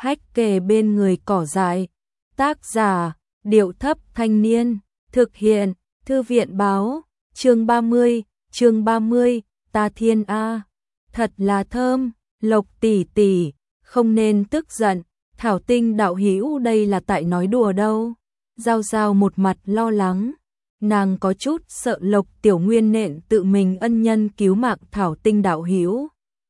hách kề bên người cỏ dại. Tác giả, Điệu Thấp Thanh Niên. Thực hiện, Thư viện Báo. Chương 30, Ta Thiên A. Thật là thơm, Lộc tỷ tỷ, không nên tức giận, Thảo Tinh đạo hữu đây là tại nói đùa đâu. Giao Giao một mặt lo lắng, nàng có chút sợ Lộc Tiểu Nguyên nện tự mình ân nhân cứu mạng Thảo Tinh đạo hữu.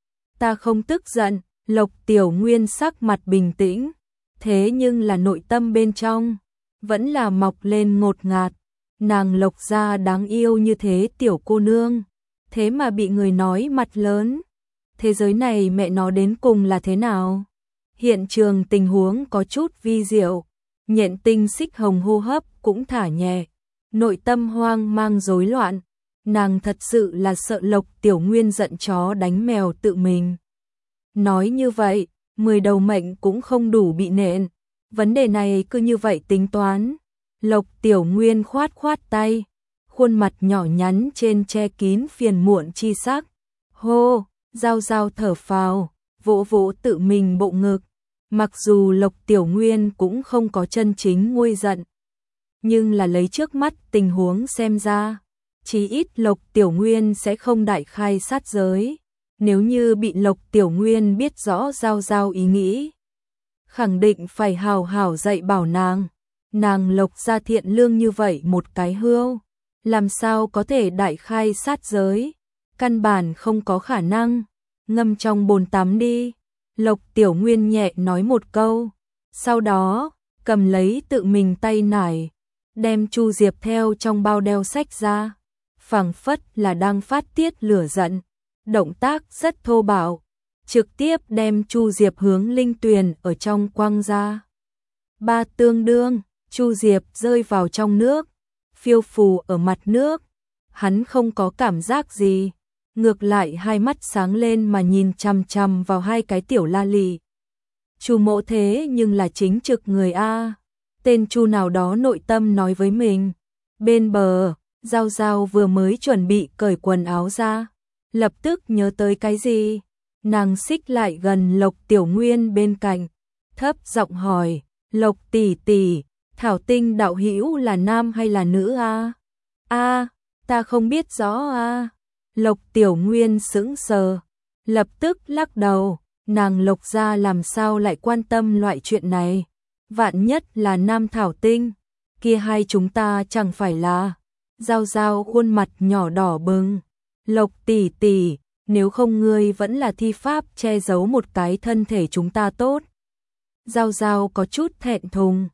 Ta không tức giận, Lộc Tiểu Nguyên sắc mặt bình tĩnh, thế nhưng là nội tâm bên trong vẫn là mọc lên ngột ngạt. Nàng Lộc gia đáng yêu như thế tiểu cô nương, thế mà bị người nói mặt lớn. Thế giới này mẹ nó đến cùng là thế nào? Hiện trường tình huống có chút vi diệu, Nhện Tinh Xích Hồng hô hấp cũng thả nhẹ, nội tâm hoang mang rối loạn, nàng thật sự là sợ Lộc Tiểu Nguyên giận chó đánh mèo tự mình. Nói như vậy, 10 đầu mệnh cũng không đủ bị nện, vấn đề này cứ như vậy tính toán. Lộc Tiểu Nguyên khoát khoát tay, khuôn mặt nhỏ nhắn trên che kín phiền muộn chi sắc. Hô, Giao Giao thở phào, vỗ vỗ tự mình bộ ngực. Mặc dù Lộc Tiểu Nguyên cũng không có chân chính nguôi giận, nhưng là lấy trước mắt tình huống xem ra, chí ít Lộc Tiểu Nguyên sẽ không đại khai sát giới. Nếu như bị Lộc Tiểu Nguyên biết rõ Giao Giao ý nghĩ, khẳng định phải hào hào dạy bảo nàng. Nàng Lộc gia thiện lương như vậy một cái hươu, làm sao có thể đại khai sát giới, căn bản không có khả năng. Ngâm trong bồn tắm đi, Lộc Tiểu Nguyên nhẹ nói một câu, sau đó cầm lấy tự mình tay nải, đem Chu Diệp theo trong bao đeo sách ra, phảng phất là đang phát tiết lửa giận, động tác rất thô bạo, trực tiếp đem Chu Diệp hướng linh tuyền ở trong quăng ra. Ba tương đương, Chu Diệp rơi vào trong nước, phiêu phù ở mặt nước, hắn không có cảm giác gì, ngược lại hai mắt sáng lên mà nhìn chằm chằm vào hai cái tiểu la lị. Chu Mộ thế nhưng là chính trực người a. Tên Chu nào đó nội tâm nói với mình. Bên bờ, Giao Giao vừa mới chuẩn bị cởi quần áo ra, lập tức nhớ tới cái gì, nàng xích lại gần Lộc Tiểu Nguyên bên cạnh, thấp giọng hỏi, Lộc tỷ tỷ, Thảo Tinh đạo hữu là nam hay là nữ a? A, ta không biết rõ a. Lộc Tiểu Nguyên sững sờ, lập tức lắc đầu, nàng Lộc gia làm sao lại quan tâm loại chuyện này, vạn nhất là nam Thảo Tinh, kia hai chúng ta chẳng phải là. Giao Giao khuôn mặt nhỏ đỏ bừng, Lộc tỷ tỷ, nếu không ngươi vẫn là thi pháp che giấu một cái thân thể chúng ta tốt. Giao Giao có chút thẹn thùng.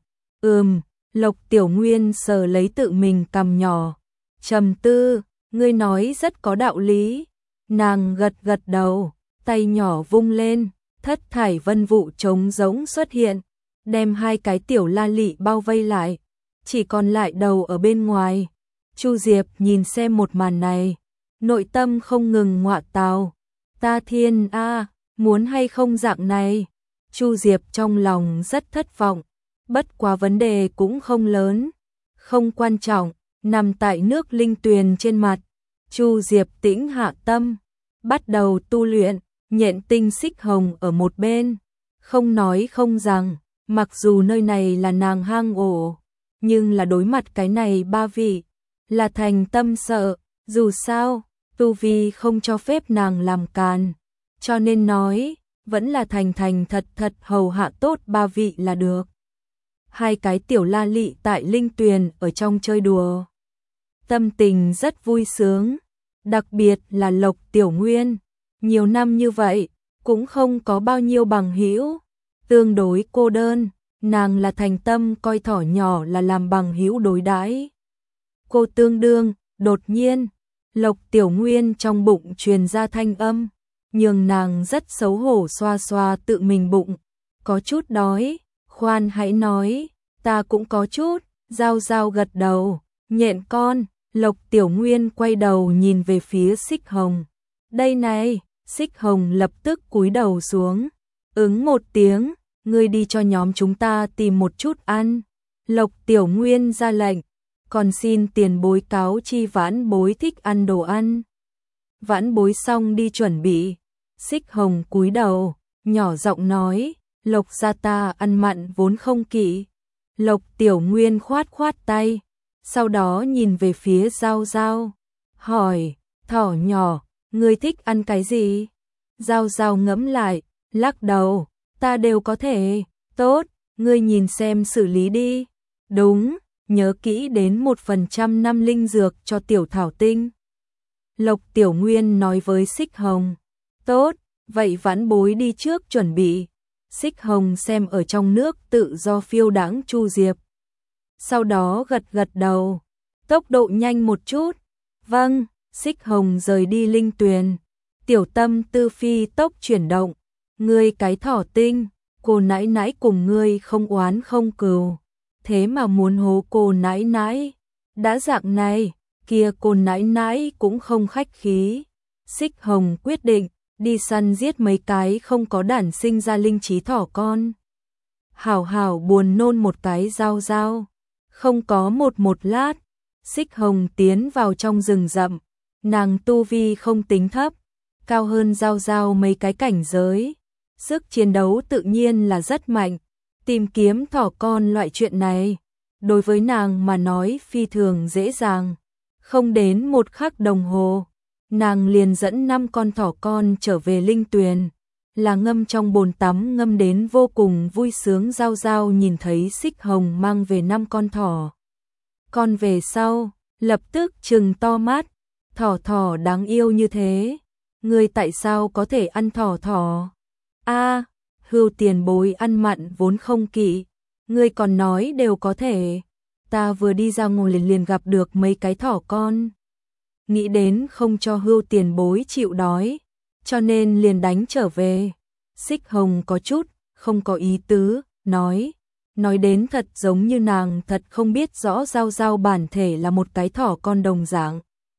Lộc Tiểu Nguyên sờ lấy tự mình cằm nhỏ, trầm tư, ngươi nói rất có đạo lý. Nàng gật gật đầu, tay nhỏ vung lên, thất thải vân vụ trống rỗng xuất hiện, đem hai cái tiểu la lị bao vây lại, chỉ còn lại đầu ở bên ngoài. Chu Diệp nhìn xem một màn này, nội tâm không ngừng ngoạ tào, ta thiên a, muốn hay không dạng này. Chu Diệp trong lòng rất thất vọng, bất quá vấn đề cũng không lớn, không quan trọng, nằm tại nước linh tuyền trên mặt. Chu Diệp tĩnh hạ tâm, bắt đầu tu luyện. Nhện Tinh Xích Hồng ở một bên, không nói không rằng, mặc dù nơi này là nàng hang ổ, nhưng là đối mặt cái này ba vị, là thành tâm sợ, dù sao, tu vi không cho phép nàng làm càn, cho nên nói, vẫn là thành thành thật thật hầu hạ tốt ba vị là được. Hai cái tiểu la lị tại linh tuyền ở trong chơi đùa, tâm tình rất vui sướng, đặc biệt là Lộc Tiểu Nguyên, nhiều năm như vậy, cũng không có bao nhiêu bằng hữu, tương đối cô đơn, nàng là thành tâm coi thỏ nhỏ là làm bằng hữu đối đãi. Cô tương đương, đột nhiên, Lộc Tiểu Nguyên trong bụng truyền ra thanh âm, nhường nàng rất xấu hổ xoa xoa tự mình bụng, có chút đói, khoan hãy nói, ta cũng có chút. Giao Giao gật đầu, nhện con. Lộc Tiểu Nguyên quay đầu nhìn về phía Xích Hồng, đây này. Xích Hồng lập tức cúi đầu xuống, ứng một tiếng, ngươi đi cho nhóm chúng ta tìm một chút ăn. Lộc Tiểu Nguyên ra lệnh, còn xin tiền bối cáo chi vãn bối thích ăn đồ ăn. Vãn bối xong đi chuẩn bị. Xích Hồng cúi đầu, nhỏ giọng nói, Lộc gia ta ăn mặn vốn không kỵ. Lộc Tiểu Nguyên khoát khoát tay, sau đó nhìn về phía Giao Giao, hỏi, thỏ nhỏ, ngươi thích ăn cái gì? Giao Giao ngẫm lại, lắc đầu, ta đều có thể, tốt, ngươi nhìn xem xử lý đi. Đúng, nhớ kỹ đến 1% năm linh dược cho tiểu thảo tinh. Lộc Tiểu Nguyên nói với Xích Hồng, tốt, vậy vãn bối đi trước chuẩn bị. Xích Hồng xem ở trong nước tự do phiêu đãng Chu Diệp. Sau đó gật gật đầu, tốc độ nhanh một chút. Vâng, Xích Hồng rời đi linh tuyền. Tiểu Tâm tư phi tốc chuyển động, ngươi cái thỏ tinh, cô nãi nãi cùng ngươi không oán không cừu, thế mà muốn hố cô nãi nãi. Đã dạng này, kia cô nãi nãi cũng không khách khí. Xích Hồng quyết định đi săn giết mấy cái không có đản sinh ra linh trí thỏ con. Hảo hảo buồn nôn một cái Giao Giao. Không có một lát, Xích Hồng tiến vào trong rừng rậm. Nàng tu vi không tính thấp, cao hơn Giao Giao mấy cái cảnh giới. Sức chiến đấu tự nhiên là rất mạnh. Tìm kiếm thỏ con loại chuyện này, đối với nàng mà nói phi thường dễ dàng. Không đến một khắc đồng hồ, nàng liền dẫn 5 con thỏ con trở về linh tuyền, là ngâm trong bồn tắm ngâm đến vô cùng vui sướng. Giao Giao nhìn thấy Xích Hồng mang về 5 con thỏ con về sau, lập tức trừng to mắt, thỏ đáng yêu như thế, ngươi tại sao có thể ăn thỏ? A, Hưu tiền bối ăn mặn vốn không kỵ, ngươi còn nói đều có thể. Ta vừa đi ra ngoài liền gặp được mấy cái thỏ con. Nghĩ đến không cho Hưu tiền bối chịu đói, cho nên liền đánh trở về. Xích Hồng có chút không có ý tứ, nói đến thật giống như nàng thật không biết rõ Giao Giao bản thể là một cái thỏ con đồng dạng.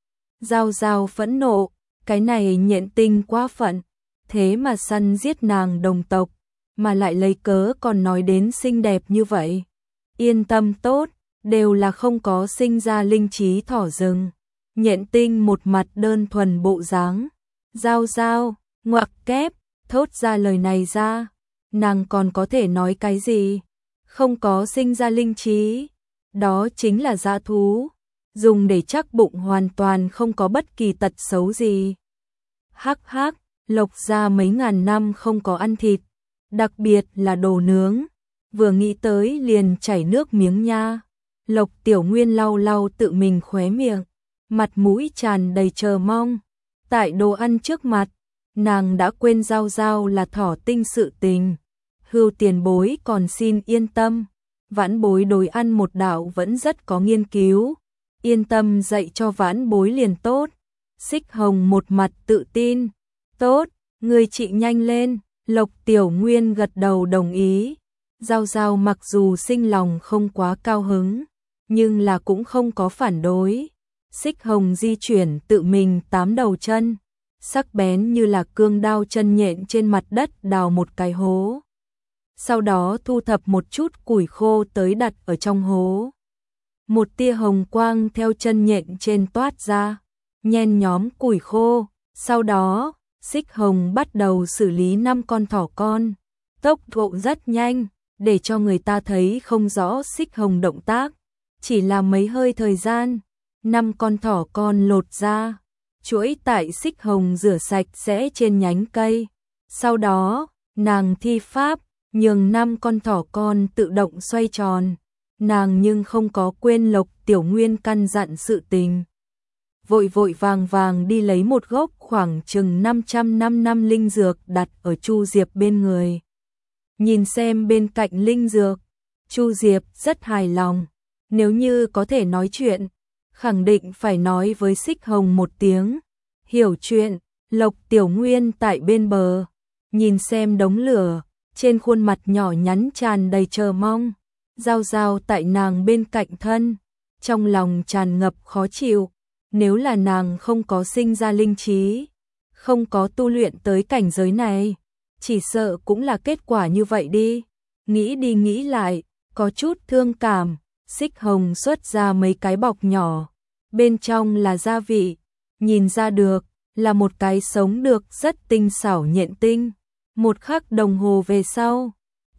Giao Giao phẫn nộ, cái này Nhện Tinh quá phận, thế mà săn giết nàng đồng tộc, mà lại lấy cớ còn nói đến xinh đẹp như vậy. Yên tâm tốt, đều là không có sinh ra linh trí thỏ rừng. Nhện Tinh một mặt đơn thuần bộ dáng. Giao Giao, ngoặc kép, thốt ra lời này ra, nàng còn có thể nói cái gì? Không có sinh ra linh trí, đó chính là dã thú, dùng để chắc bụng hoàn toàn không có bất kỳ tật xấu gì. Hắc hắc, Lộc gia mấy ngàn năm không có ăn thịt, đặc biệt là đồ nướng, vừa nghĩ tới liền chảy nước miếng nha. Lộc Tiểu Nguyên lau lau tự mình khóe miệng, mặt mũi tràn đầy chờ mong. Tại đồ ăn trước mặt, nàng đã quên Giao Giao là thỏ tinh sự tình. Hưu tiền bối còn xin yên tâm, vãn bối đối ăn một đạo vẫn rất có nghiên cứu, yên tâm dạy cho vãn bối liền tốt. Xích Hồng một mặt tự tin, tốt, người chị nhanh lên. Lộc Tiểu Nguyên gật đầu đồng ý. Giao Giao mặc dù sinh lòng không quá cao hứng, nhưng là cũng không có phản đối. Xích Hồng di chuyển tự mình 8 đầu chân, sắc bén như là cương đao chân nhện trên mặt đất đào một cái hố. Sau đó thu thập một chút củi khô tới đặt ở trong hố. Một tia hồng quang theo chân nhện trên toát ra, nhen nhóm củi khô. Sau đó, Xích Hồng bắt đầu xử lý 5 con thỏ con. Tốc độ rất nhanh, để cho người ta thấy không rõ Xích Hồng động tác. Chỉ là mấy hơi thời gian, 5 con thỏ con lột ra, chuỗi tại Xích Hồng rửa sạch sẽ trên nhánh cây. Sau đó, nàng thi pháp, nhường 5 con thỏ con tự động xoay tròn. Nàng nhưng không có quên Lộc Tiểu Nguyên căn dặn sự tình. Vội vội vàng vàng đi lấy một gốc khoảng chừng 500 năm linh dược đặt ở Chu Diệp bên người. Nhìn xem bên cạnh linh dược, Chu Diệp rất hài lòng. Nếu như có thể nói chuyện, khẳng định phải nói với Xích Hồng một tiếng. Hiểu chuyện, Lộc Tiểu Nguyên tại bên bờ, nhìn xem đống lửa, trên khuôn mặt nhỏ nhắn tràn đầy chờ mong. Giao Giao tại nàng bên cạnh thân, trong lòng tràn ngập khó chịu. Nếu là nàng không có sinh ra linh trí, không có tu luyện tới cảnh giới này, chỉ sợ cũng là kết quả như vậy đi. Nghĩ đi nghĩ lại, có chút thương cảm. Xích Hồng xuất ra mấy cái bọc nhỏ, bên trong là gia vị, nhìn ra được là một cái sống được rất tinh xảo nhện tinh. Một khắc đồng hồ về sau,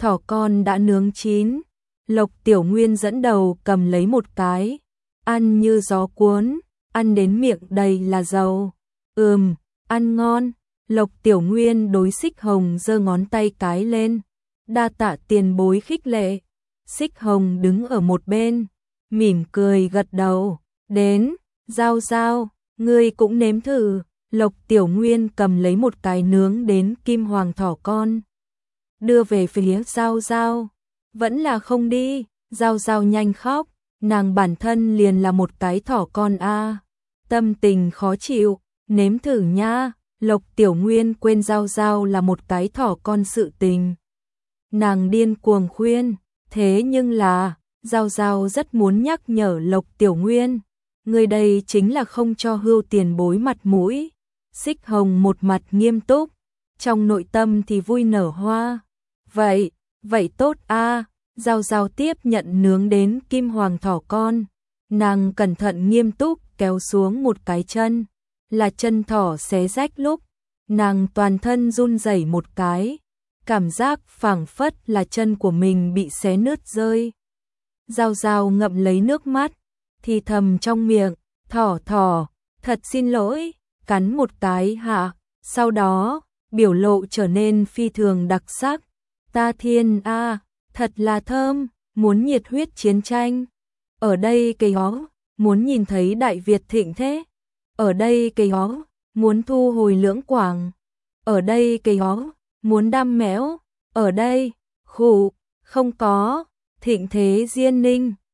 thỏ con đã nướng chín. Lộc Tiểu Nguyên dẫn đầu cầm lấy một cái, ăn như gió cuốn, ăn đến miệng đầy là dầu. Ăn ngon. Lộc Tiểu Nguyên đối Xích Hồng giơ ngón tay cái lên, đa tạ tiền bối khích lệ. Xích Hồng đứng ở một bên, mỉm cười gật đầu, đến, Giao Giao, ngươi cũng nếm thử. Lộc Tiểu Nguyên cầm lấy một cái nướng đến kim hoàng thỏ con, đưa về phía Giao Giao. Vẫn là không đi. Giao Giao nhanh khóc, nàng bản thân liền là một cái thỏ con a, tâm tình khó chịu, nếm thử nha. Lộc Tiểu Nguyên quên Giao Giao là một cái thỏ con sự tình. Nàng điên cuồng khuyên, thế nhưng là, Giao Giao rất muốn nhắc nhở Lộc Tiểu Nguyên, người đây chính là không cho Hưu tiền bối mặt mũi. Xích Hồng một mặt nghiêm túc, trong nội tâm thì vui nở hoa. Vậy tốt a. Giao Giao tiếp nhận nướng đến kim hoàng thỏ con, nàng cẩn thận nghiêm túc kéo xuống một cái chân, là chân thỏ xé rách lúc, nàng toàn thân run rẩy một cái, cảm giác phảng phất là chân của mình bị xé nứt rơi. Giao Giao ngậm lấy nước mắt, thì thầm trong miệng, thỏ, thật xin lỗi, cắn một cái hạ, sau đó, biểu lộ trở nên phi thường đặc sắc. Ta thiên a, thật là thơm, muốn nhiệt huyết chiến tranh. Ở đây cây ó, muốn nhìn thấy Đại Việt thịnh thế. Ở đây cây ó, muốn thu hồi Lưỡng Quảng. Ở đây cây ó, muốn đam mẽo. Ở đây, khụ, không có, thịnh thế Diên Ninh.